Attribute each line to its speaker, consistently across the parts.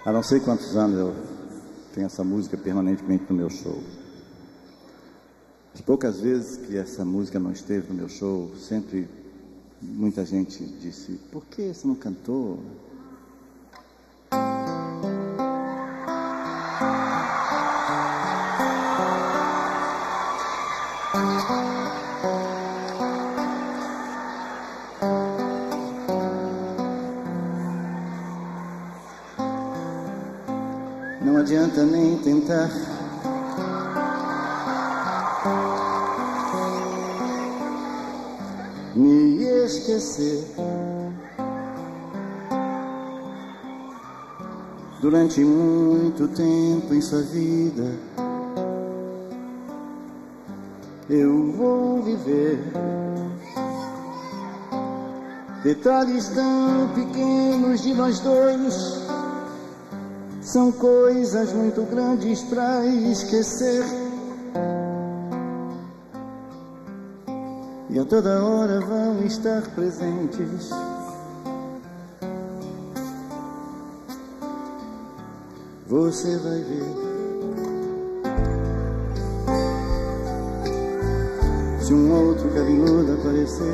Speaker 1: Há não sei quantos anos eu tenho essa música permanentemente no meu show. As poucas vezes que essa música não esteve no meu show, sempre muita gente disse: por que você não cantou? Não adianta nem tentar. Me esquecer. Durante muito tempo em sua vida, eu vou viver detalhes tão pequenos de nós dois. São coisas muito grandes pra esquecer. E a toda hora vão estar presentes. Você vai ver. Se um outro cabeludo aparecer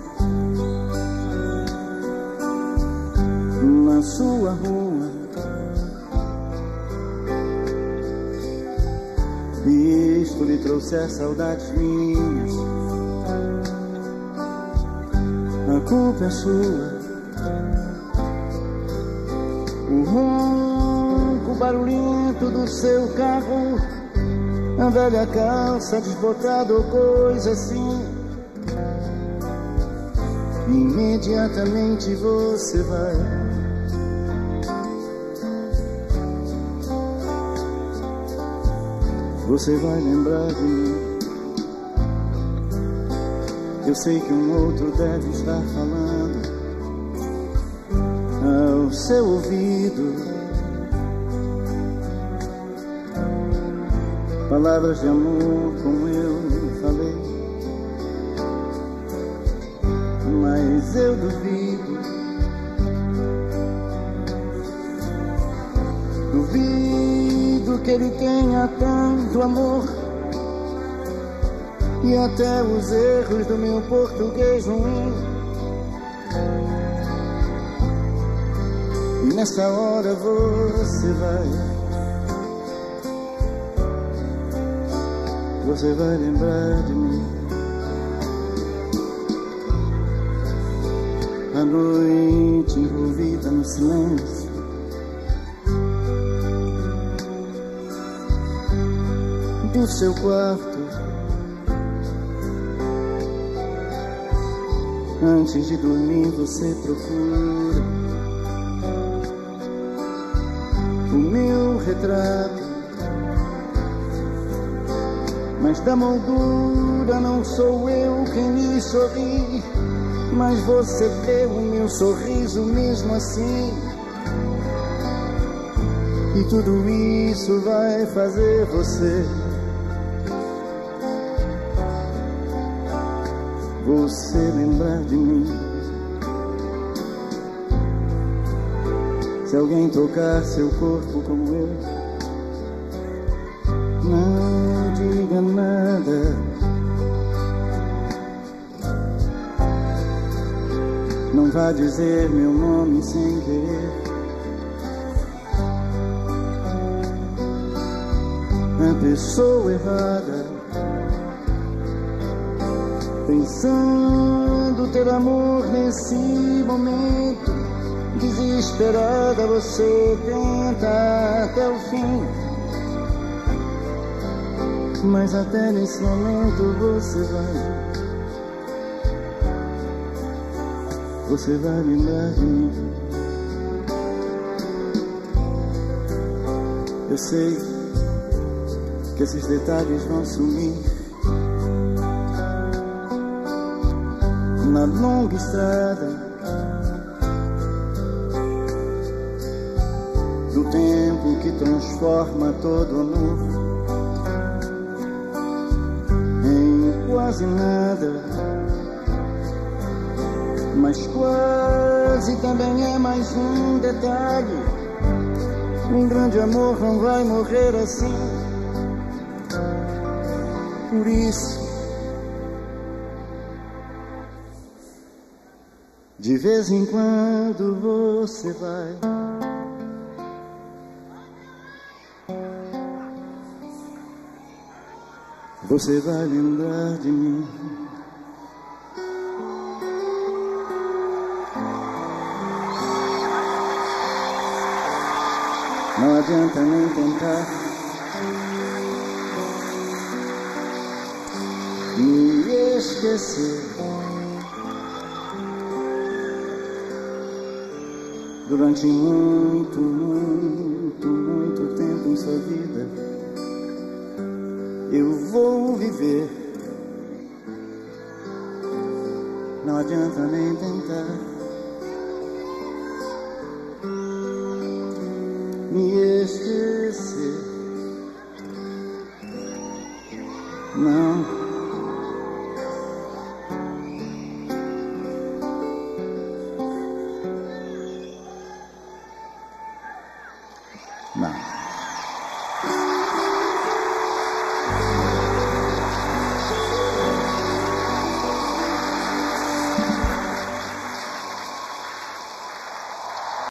Speaker 1: na sua rua e isto lhe trouxer saudades minhas, a culpa é sua. O ronco barulhento do seu carro, a velha calça desbotada ou coisa assim, imediatamente você vai. Você vai lembrar de mim. Eu sei que um outro deve estar falando ao seu ouvido palavras de amor como eu falei, mas eu duvido. Duvido que ele tenha tanto amor, e até os erros do meu português ruim. E nessa hora você vai lembrar de mim. A noite envolvida no silêncio, do seu quarto, antes de dormir você procura o meu retrato, mas da moldura não sou eu quem lhe sorri, mas você vê o meu sorriso mesmo assim. E tudo isso vai fazer você lembrar de mim. Se alguém tocar seu corpo como eu, não diga nada. Não vá dizer meu nome sem querer. A pessoa errada, pensando ter amor nesse momento, desesperada você tenta até o fim, mas até nesse momento você vai lembrar de mim. Eu sei que esses detalhes vão sumir na longa estrada do tempo que transforma todo amor em quase nada, mas quase também é mais um detalhe Um grande amor não vai morrer assim. Por isso, de vez em quando você vai lembrar de mim. Não adianta nem tentar me esquecer. Durante muito, muito, muito tempo em sua vida, eu vou viver. Não adianta nem tentar me esquecer. Não.